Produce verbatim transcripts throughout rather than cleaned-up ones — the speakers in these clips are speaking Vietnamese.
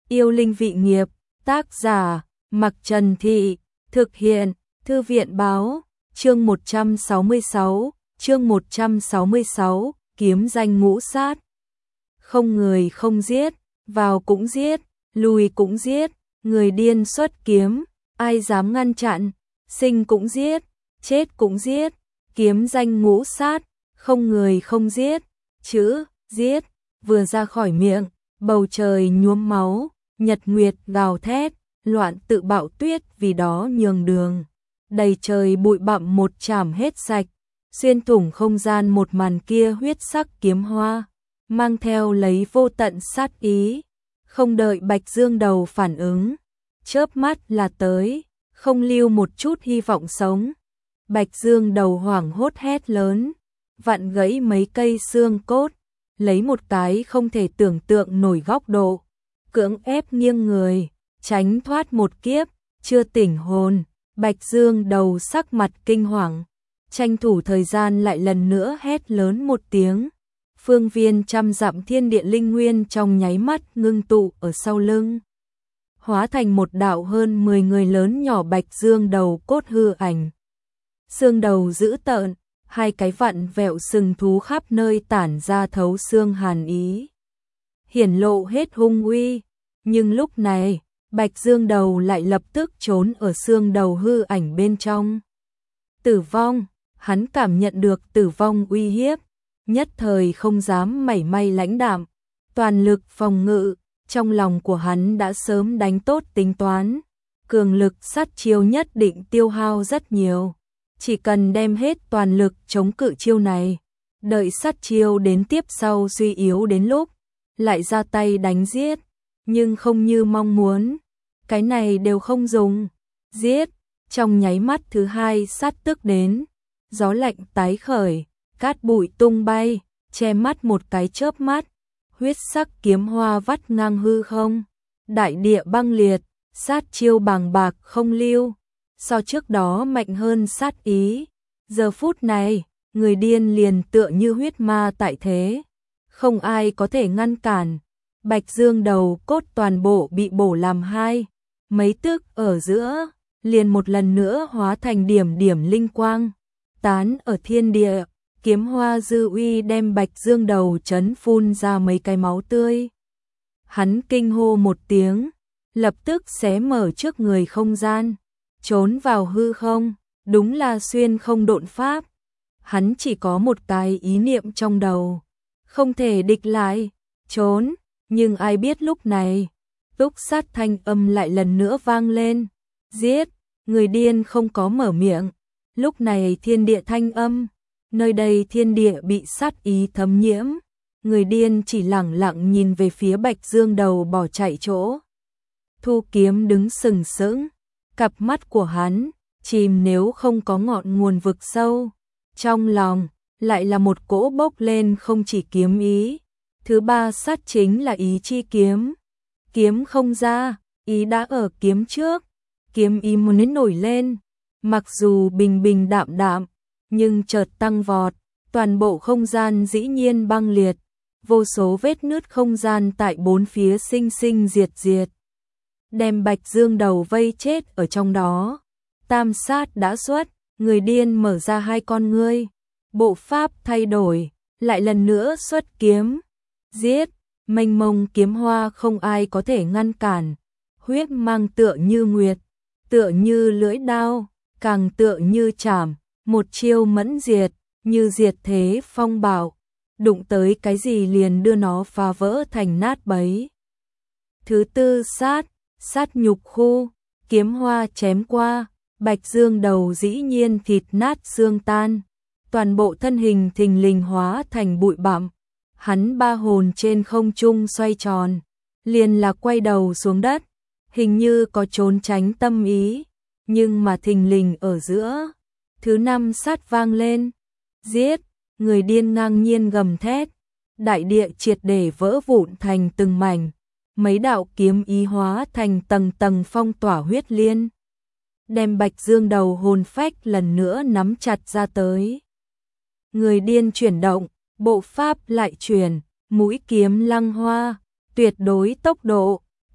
Yêu linh vị nghiệp, tác giả, Mặc Trần Thị, thực hiện, Thư viện báo, chương một trăm sáu mươi sáu, chương một trăm sáu mươi sáu, kiếm danh ngũ sát. Không người không giết, vào cũng giết, lùi cũng giết, người điên xuất kiếm, ai dám ngăn chặn, sinh cũng giết, chết cũng giết, kiếm danh ngũ sát, không người không giết, chữ, giết, vừa ra khỏi miệng, bầu trời nhuốm máu, nhật nguyệt gào thét, loạn tự bạo tuyết vì đó nhường đường. Đầy trời bụi bặm một chảm hết sạch, xuyên thủng không gian một màn kia huyết sắc kiếm hoa, mang theo lấy vô tận sát ý, không đợi Bạch Dương Đầu phản ứng, chớp mắt là tới, không lưu một chút hy vọng sống. Bạch Dương Đầu hoảng hốt hét lớn, vặn gãy mấy cây xương cốt, lấy một cái không thể tưởng tượng nổi góc độ, cưỡng ép nghiêng người, tránh thoát một kiếp, chưa tỉnh hồn. Bạch Dương Đầu sắc mặt kinh hoàng, tranh thủ thời gian lại lần nữa hét lớn một tiếng. Phương viên trăm dặm thiên địa linh nguyên trong nháy mắt ngưng tụ ở sau lưng, hóa thành một đạo hơn mười người lớn nhỏ Bạch Dương Đầu cốt hư ảnh. Xương đầu dữ tợn, hai cái vặn vẹo sừng thú khắp nơi tản ra thấu xương hàn ý, hiển lộ hết hung uy, nhưng lúc này Bạch Dương Đầu lại lập tức trốn ở xương đầu hư ảnh bên trong. Tử vong, hắn cảm nhận được tử vong uy hiếp, nhất thời không dám mảy may lãnh đạm, toàn lực phòng ngự, trong lòng của hắn đã sớm đánh tốt tính toán, cường lực sát chiêu nhất định tiêu hao rất nhiều, chỉ cần đem hết toàn lực chống cự chiêu này, đợi sát chiêu đến tiếp sau suy yếu đến lúc, lại ra tay đánh giết. Nhưng không như mong muốn, cái này đều không dùng, giết, trong nháy mắt thứ hai sát tức đến, gió lạnh tái khởi, cát bụi tung bay, che mắt một cái chớp mắt, huyết sắc kiếm hoa vắt ngang hư không, đại địa băng liệt, sát chiêu bàng bạc không lưu, so trước đó mạnh hơn sát ý, giờ phút này, người điên liền tựa như huyết ma tại thế, không ai có thể ngăn cản. Bạch Dương Đầu cốt toàn bộ bị bổ làm hai, mấy tức ở giữa, liền một lần nữa hóa thành điểm điểm linh quang, tán ở thiên địa, kiếm hoa dư uy đem Bạch Dương Đầu chấn phun ra mấy cái máu tươi. Hắn kinh hô một tiếng, lập tức xé mở trước người không gian, trốn vào hư không, đúng là xuyên không độn pháp. Hắn chỉ có một cái ý niệm trong đầu, không thể địch lại, trốn. Nhưng ai biết lúc này, túc sát thanh âm lại lần nữa vang lên, giết, người điên không có mở miệng, lúc này thiên địa thanh âm, nơi đây thiên địa bị sát ý thấm nhiễm, người điên chỉ lẳng lặng nhìn về phía Bạch Dương Đầu bỏ chạy chỗ. Thu Kiếm đứng sừng sững, cặp mắt của hắn, chìm nếu không có ngọn nguồn vực sâu, trong lòng, lại là một cỗ bốc lên không chỉ kiếm ý. Thứ ba sát chính là ý chi kiếm. Kiếm không ra, ý đã ở kiếm trước. Kiếm ý muốn nổi lên. Mặc dù bình bình đạm đạm, nhưng chợt tăng vọt. Toàn bộ không gian dĩ nhiên băng liệt. Vô số vết nứt không gian tại bốn phía sinh sinh diệt diệt. Đem Bạch Dương Đầu vây chết ở trong đó. Tam sát đã xuất, người điên mở ra hai con ngươi. Bộ pháp thay đổi, lại lần nữa xuất kiếm. Giết, mênh mông kiếm hoa không ai có thể ngăn cản, huyết mang tựa như nguyệt, tựa như lưỡi đao, càng tựa như chảm, một chiêu mẫn diệt, như diệt thế phong bạo, đụng tới cái gì liền đưa nó phá vỡ thành nát bấy. Thứ tư sát, sát nhục khu, kiếm hoa chém qua, Bạch Dương Đầu dĩ nhiên thịt nát xương tan, toàn bộ thân hình thình lình hóa thành bụi bặm. Hắn ba hồn trên không trung xoay tròn, liền là quay đầu xuống đất, hình như có trốn tránh tâm ý, nhưng mà thình lình ở giữa. Thứ năm sát vang lên, giết, người điên ngang nhiên gầm thét, đại địa triệt để vỡ vụn thành từng mảnh, mấy đạo kiếm ý hóa thành tầng tầng phong tỏa huyết liên, đem Bạch Dương Đầu hồn phách lần nữa nắm chặt ra tới. Người điên chuyển động, bộ pháp lại chuyển, mũi kiếm lăng hoa, tuyệt đối tốc độ,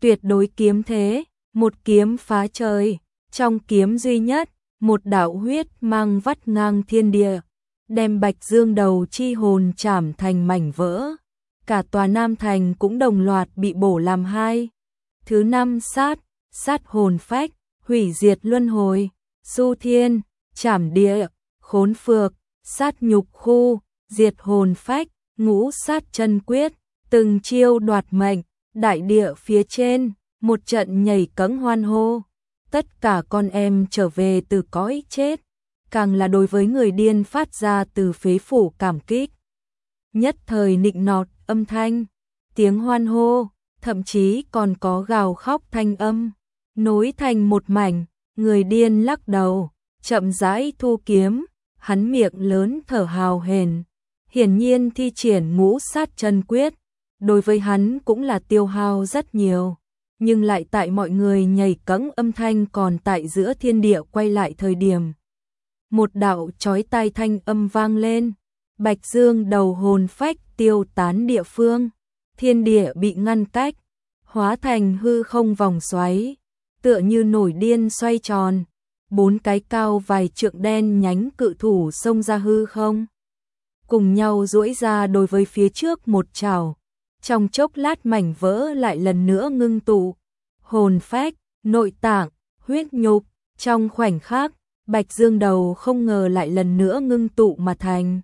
tuyệt đối kiếm thế, một kiếm phá trời, trong kiếm duy nhất, một đạo huyết mang vắt ngang thiên địa, đem Bạch Dương Đầu chi hồn chảm thành mảnh vỡ. Cả tòa Nam Thành cũng đồng loạt bị bổ làm hai. Thứ năm sát, sát hồn phách, hủy diệt luân hồi, du thiên, chảm địa, khốn phược, sát nhục khu, diệt hồn phách, ngũ sát chân quyết, từng chiêu đoạt mệnh, đại địa phía trên, một trận nhảy cẫng hoan hô. Tất cả con em trở về từ cõi chết, càng là đối với người điên phát ra từ phế phủ cảm kích. Nhất thời nịnh nọt âm thanh, tiếng hoan hô, thậm chí còn có gào khóc thanh âm, nối thành một mảnh. Người điên lắc đầu, chậm rãi thu kiếm, hắn miệng lớn thở hào hển, hiển nhiên thi triển ngũ sát chân quyết, đối với hắn cũng là tiêu hao rất nhiều, nhưng lại tại mọi người nhảy cẫng âm thanh còn tại giữa thiên địa quay lại thời điểm. Một đạo chói tai thanh âm vang lên, Bạch Dương Đầu hồn phách tiêu tán địa phương, thiên địa bị ngăn cách, hóa thành hư không vòng xoáy, tựa như nổi điên xoay tròn, bốn cái cao vài trượng đen nhánh cự thủ xông ra hư không, cùng nhau duỗi ra đối với phía trước một trảo, trong chốc lát mảnh vỡ lại lần nữa ngưng tụ, hồn phách, nội tạng, huyết nhục, trong khoảnh khắc, Bạch Dương Đầu không ngờ lại lần nữa ngưng tụ mà thành.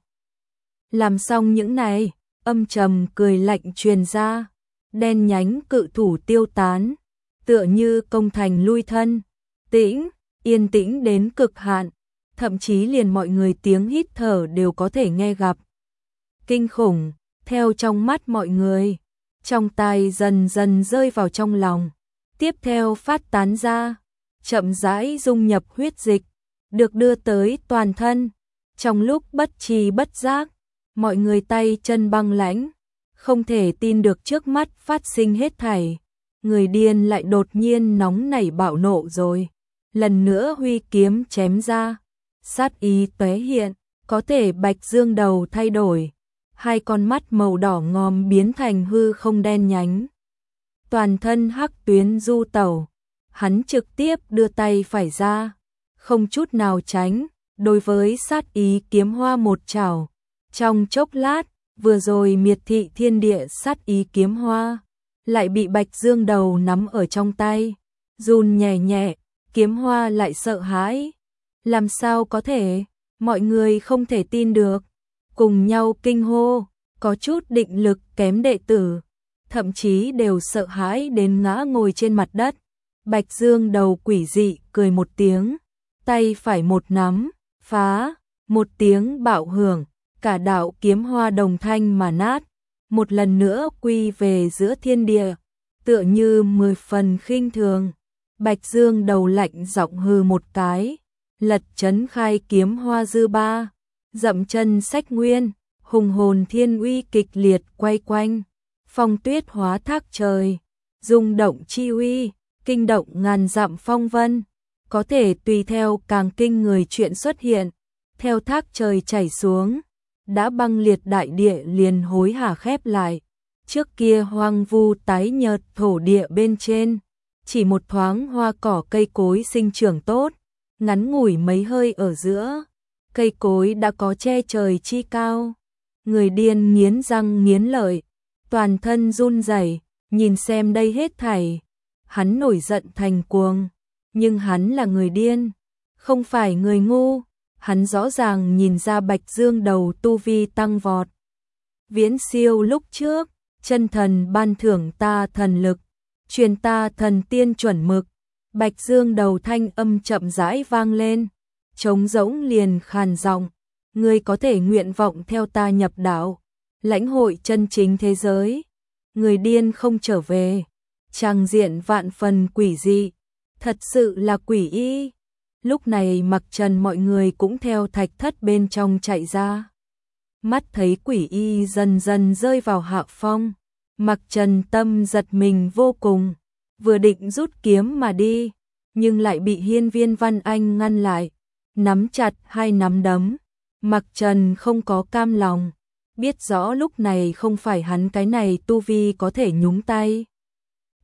Làm xong những này, âm trầm cười lạnh truyền ra, đen nhánh cự thủ tiêu tán, tựa như công thành lui thân, tĩnh, yên tĩnh đến cực hạn, thậm chí liền mọi người tiếng hít thở đều có thể nghe gặp. Kinh khủng, theo trong mắt mọi người, trong tai dần dần rơi vào trong lòng, tiếp theo phát tán ra, chậm rãi dung nhập huyết dịch, được đưa tới toàn thân. Trong lúc bất tri bất giác, mọi người tay chân băng lãnh, không thể tin được trước mắt phát sinh hết thảy. Người điên lại đột nhiên nóng nảy bạo nộ rồi, lần nữa huy kiếm chém ra, sát ý tóe hiện, có thể Bạch Dương Đầu thay đổi, hai con mắt màu đỏ ngòm biến thành hư không đen nhánh, toàn thân hắc tuyến du tẩu, hắn trực tiếp đưa tay phải ra, không chút nào tránh, đối với sát ý kiếm hoa một chảo, trong chốc lát, vừa rồi miệt thị thiên địa sát ý kiếm hoa, lại bị Bạch Dương Đầu nắm ở trong tay, run nhẹ nhẹ, kiếm hoa lại sợ hãi. Làm sao có thể, mọi người không thể tin được, cùng nhau kinh hô, có chút định lực kém đệ tử, thậm chí đều sợ hãi đến ngã ngồi trên mặt đất. Bạch Dương Đầu quỷ dị cười một tiếng, tay phải một nắm, phá, một tiếng bạo hưởng, cả đạo kiếm hoa đồng thanh mà nát, một lần nữa quy về giữa thiên địa, tựa như mười phần khinh thường. Bạch Dương Đầu lạnh giọng hừ một cái, lật chấn khai kiếm hoa dư ba, dậm chân sách nguyên, hùng hồn thiên uy kịch liệt quay quanh, phong tuyết hóa thác trời, rung động chi uy, kinh động ngàn dặm phong vân, có thể tùy theo càng kinh người chuyện xuất hiện, theo thác trời chảy xuống, đã băng liệt đại địa liền hối hả khép lại, trước kia hoang vu tái nhợt thổ địa bên trên, chỉ một thoáng hoa cỏ cây cối sinh trưởng tốt, ngắn ngủi mấy hơi ở giữa, cây cối đã có che trời chi cao. Người điên nghiến răng nghiến lợi, toàn thân run rẩy, nhìn xem đây hết thảy, hắn nổi giận thành cuồng, nhưng hắn là người điên, không phải người ngu, hắn rõ ràng nhìn ra Bạch Dương Đầu tu vi tăng vọt, viễn siêu lúc trước, chân thần ban thưởng ta thần lực, truyền ta thần tiên chuẩn mực. Bạch Dương Đầu thanh âm chậm rãi vang lên, trống rỗng liền khàn giọng, ngươi có thể nguyện vọng theo ta nhập đạo, lãnh hội chân chính thế giới. Người điên không trở về, tràng diện vạn phần quỷ dị, thật sự là quỷ y. Lúc này Mặc Trần mọi người cũng theo thạch thất bên trong chạy ra, mắt thấy quỷ y dần dần rơi vào hạ phong, Mặc Trần tâm giật mình vô cùng, vừa định rút kiếm mà đi, nhưng lại bị Hiên Viên Văn Anh ngăn lại, nắm chặt hai nắm đấm. Mặc Trần không có cam lòng, biết rõ lúc này không phải hắn cái này tu vi có thể nhúng tay.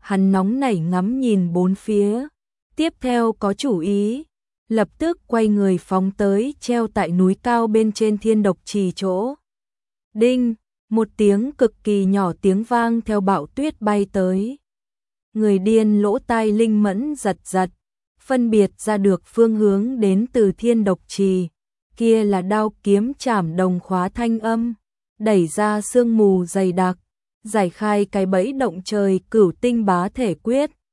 hắn nóng nảy ngắm nhìn bốn phía, tiếp theo có chủ ý, lập tức quay người phóng tới treo tại núi cao bên trên thiên độc trì chỗ. Đinh, một tiếng cực kỳ nhỏ tiếng vang theo bão tuyết bay tới. Người điên lỗ tai linh mẫn giật giật, phân biệt ra được phương hướng đến từ thiên độc trì, kia là đao kiếm chảm đồng khóa thanh âm, đẩy ra sương mù dày đặc, giải khai cái bẫy động trời cửu tinh bá thể quyết,